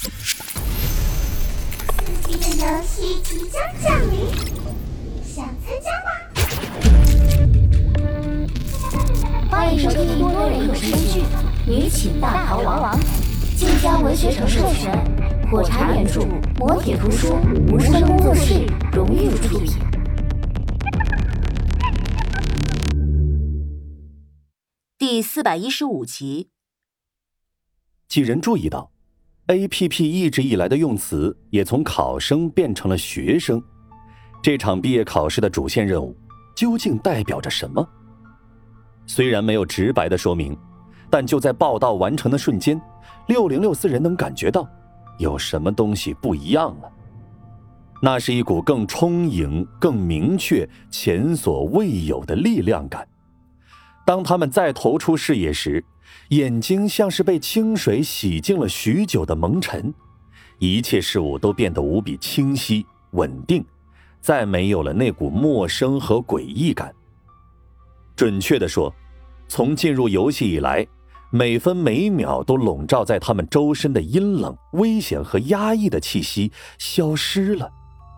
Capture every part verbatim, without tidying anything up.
刺激的游戏即将降临，想参加吗？ 欢迎收听多人有声剧《女寝大逃亡》，晋江文学城授权，火柴原著，磨铁图书，无声工作室荣誉出品。第四百一十五集。 几人注意到 A P P 一直以来的用词也从考生变成了学生，这场毕业考试的主线任务究竟代表着什么？虽然没有直白的说明，但就在报到完成的瞬间，六零六四人能感觉到有什么东西不一样了。那是一股更充盈、更明确、前所未有的力量感。当他们再投出视野时，眼睛像是被清水洗净了许久的蒙尘，一切事物都变得无比清晰、稳定，再没有了那股陌生和诡异感。准确地说，从进入游戏以来，每分每秒都笼罩在他们周身的阴冷、危险和压抑的气息消失了。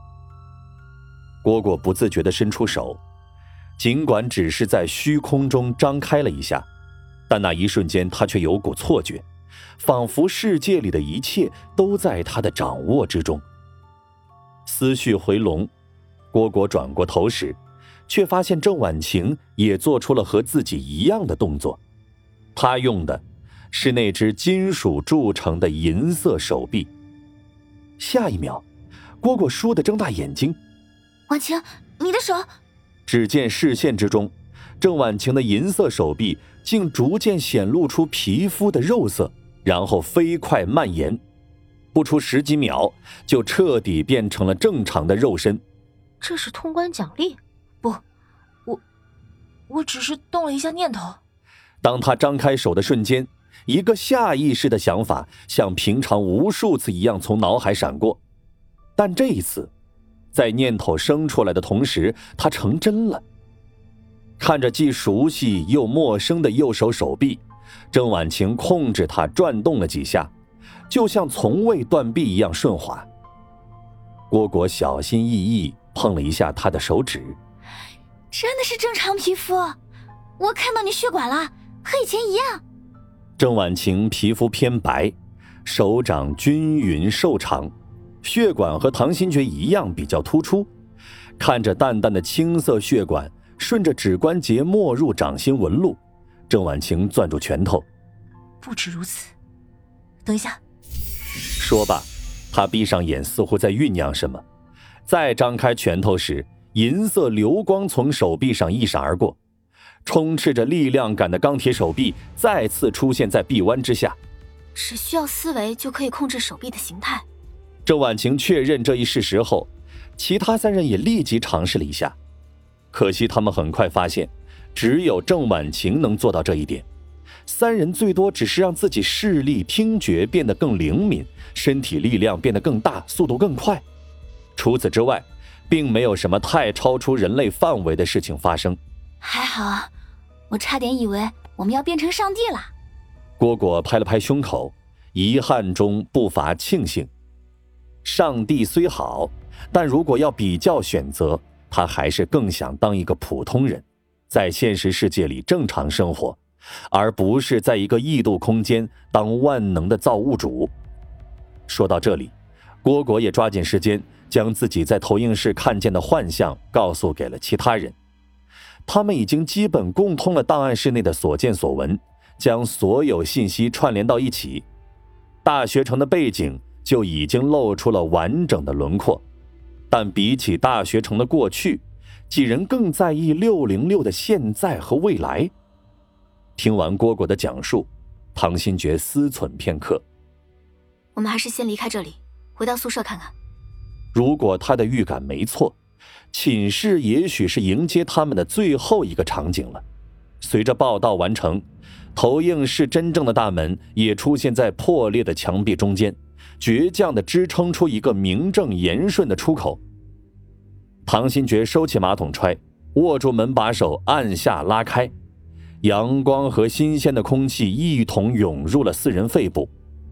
蝈蝈不自觉地伸出手，尽管只是在虚空中张开了一下，但那一瞬间他却有股错觉，仿佛世界里的一切都在他的掌握之中。思绪回笼，蝈蝈转过头时，却发现郑婉晴也做出了和自己一样的动作。她用的是那只金属铸成的银色手臂。下一秒，蝈蝈倏地睁大眼睛， 婉晴，你的手！ 只见视线之中，郑婉晴的银色手臂竟逐渐显露出皮肤的肉色，然后飞快蔓延，不出十几秒就彻底变成了正常的肉身。 这是通关奖励？不，我我只是动了一下念头。 当他张开手的瞬间，一个下意识的想法像平常无数次一样从脑海闪过，但这一次在念头生出来的同时，它成真了。看着既熟悉又陌生的右手手臂，郑婉晴控制它转动了几下，就像从未断臂一样顺滑。蝈蝈小心翼翼碰了一下他的手指， 真的是正常皮肤，我看到你血管了，和以前一样。 郑婉晴皮肤偏白，手掌均匀瘦长，血管和唐新觉一样比较突出，看着淡淡的青色血管顺着指关节没入掌心纹路，郑婉晴攥住拳头。 不止如此，等一下。 说罢，他闭上眼，似乎在酝酿什么。再张开拳头时，银色流光从手臂上一闪而过，充斥着力量感的钢铁手臂再次出现在臂弯之下。 只需要思维就可以控制手臂的形态。 郑婉晴确认这一事实后，其他三人也立即尝试了一下。可惜他们很快发现，只有郑婉晴能做到这一点。三人最多只是让自己视力、听觉变得更灵敏，身体力量变得更大，速度更快。除此之外，并没有什么太超出人类范围的事情发生。 还好啊，我差点以为我们要变成上帝了。 蝈蝈拍了拍胸口，遗憾中不乏庆幸。上帝虽好，但如果要比较选择，他还是更想当一个普通人，在现实世界里正常生活，而不是在一个异度空间当万能的造物主。说到这里，蝈蝈也抓紧时间将自己在投影室看见的幻象告诉给了其他人。他们已经基本共通了档案室内的所见所闻，将所有信息串联到一起，大学城的背景就已经露出了完整的轮廓。但比起大学城的过去，几人更在意六零六的现在和未来。听完蝈蝈的讲述，唐新觉思忖片刻， 我们还是先离开这里，回到宿舍看看。 如果他的预感没错，寝室也许是迎接他们的最后一个场景了。随着报到完成，投影室真正的大门也出现在破裂的墙壁中间，倔强地支撑出一个名正言顺的出口。唐新觉收起马桶揣，握住门把手按下拉开，阳光和新鲜的空气一同涌入了四人肺部。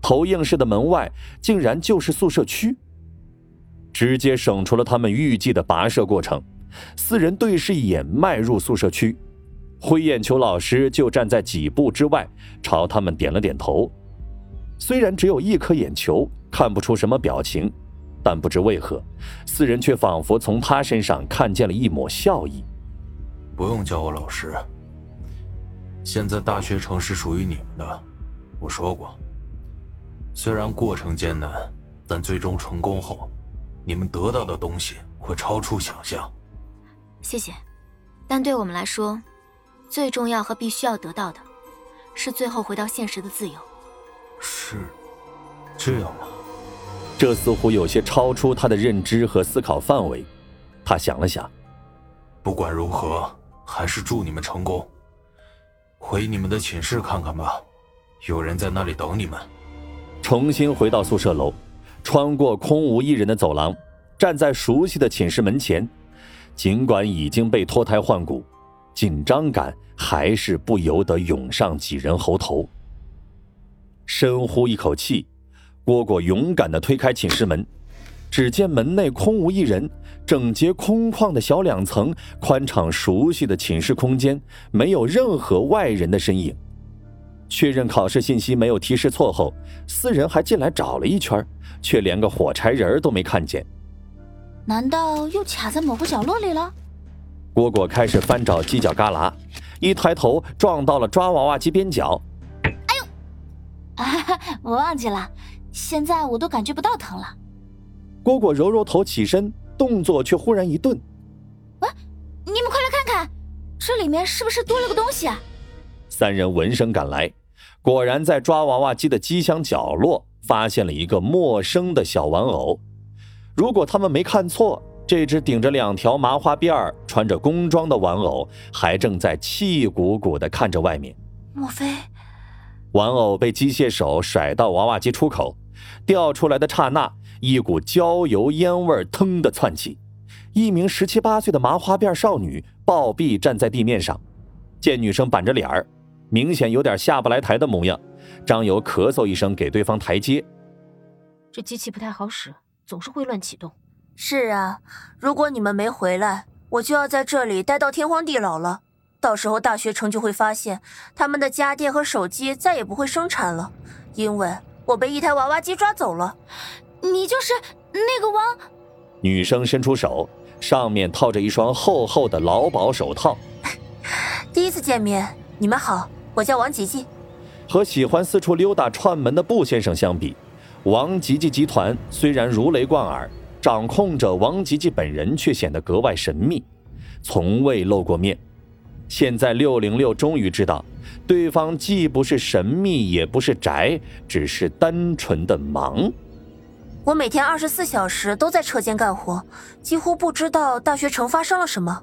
投映室的门外竟然就是宿舍区，直接省出了他们预计的跋涉过程。四人对视一眼，迈入宿舍区。灰眼球老师就站在几步之外，朝他们点了点头。虽然只有一颗眼球，看不出什么表情，但不知为何，四人却仿佛从他身上看见了一抹笑意。 不用叫我老师，现在大学城是属于你们的。我说过，虽然过程艰难，但最终成功后，你们得到的东西会超出想象。 谢谢，但对我们来说，最重要和必须要得到的，是最后回到现实的自由。 是这样吗？ 这似乎有些超出他的认知和思考范围。他想了想， 不管如何，还是祝你们成功。回你们的寝室看看吧，有人在那里等你们。 重新回到宿舍楼，穿过空无一人的走廊，站在熟悉的寝室门前。尽管已经被脱胎换骨，紧张感还是不由得涌上几人喉头。深呼一口气，蝈蝈勇敢地推开寝室门，只见门内空无一人，整洁空旷的小两层，宽敞熟悉的寝室空间，没有任何外人的身影。确认考试信息没有提示错后，四人还进来找了一圈，却连个火柴人都没看见。 难道又卡在某个角落里了？ 蝈蝈开始翻找犄角旮旯，一抬头撞到了抓娃娃机边角。 哎呦！啊，我忘记了，现在我都感觉不到疼了。 蝈蝈揉揉头起身，动作却忽然一顿。 啊，你们快来看看，这里面是不是多了个东西啊？ 三人闻声赶来，果然在抓娃娃机的机箱角落发现了一个陌生的小玩偶。如果他们没看错，这只顶着两条麻花辫、穿着工装的玩偶还正在气鼓鼓地看着外面。 莫非…… 玩偶被机械手甩到娃娃机出口，掉出来的刹那，一股焦油烟味腾地窜起。一名十七八岁的麻花辫少女暴毙站在地面上，见女生板着脸儿，明显有点下不来台的模样。张友咳嗽一声，给对方台阶。 这机器不太好使，总是会乱启动。 是啊，如果你们没回来，我就要在这里待到天荒地老了。到时候大学城就会发现，他们的家电和手机再也不会生产了，因为我被一台娃娃机抓走了。 你就是那个王…… 女生伸出手，上面套着一双厚厚的劳保手套。 第一次见面，你们好，我叫王吉吉。 和喜欢四处溜达串门的布先生相比，王吉吉集团虽然如雷贯耳，掌控着王吉吉本人却显得格外神秘，从未露过面。现在六零六终于知道，对方既不是神秘，也不是宅，只是单纯的忙。 我每天二十四小时都在车间干活，几乎不知道大学城发生了什么。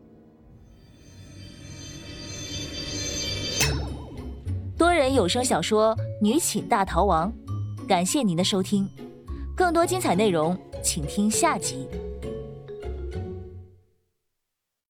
多人有声小说《女寝大逃亡》，感谢您的收听，更多精彩内容请听下集。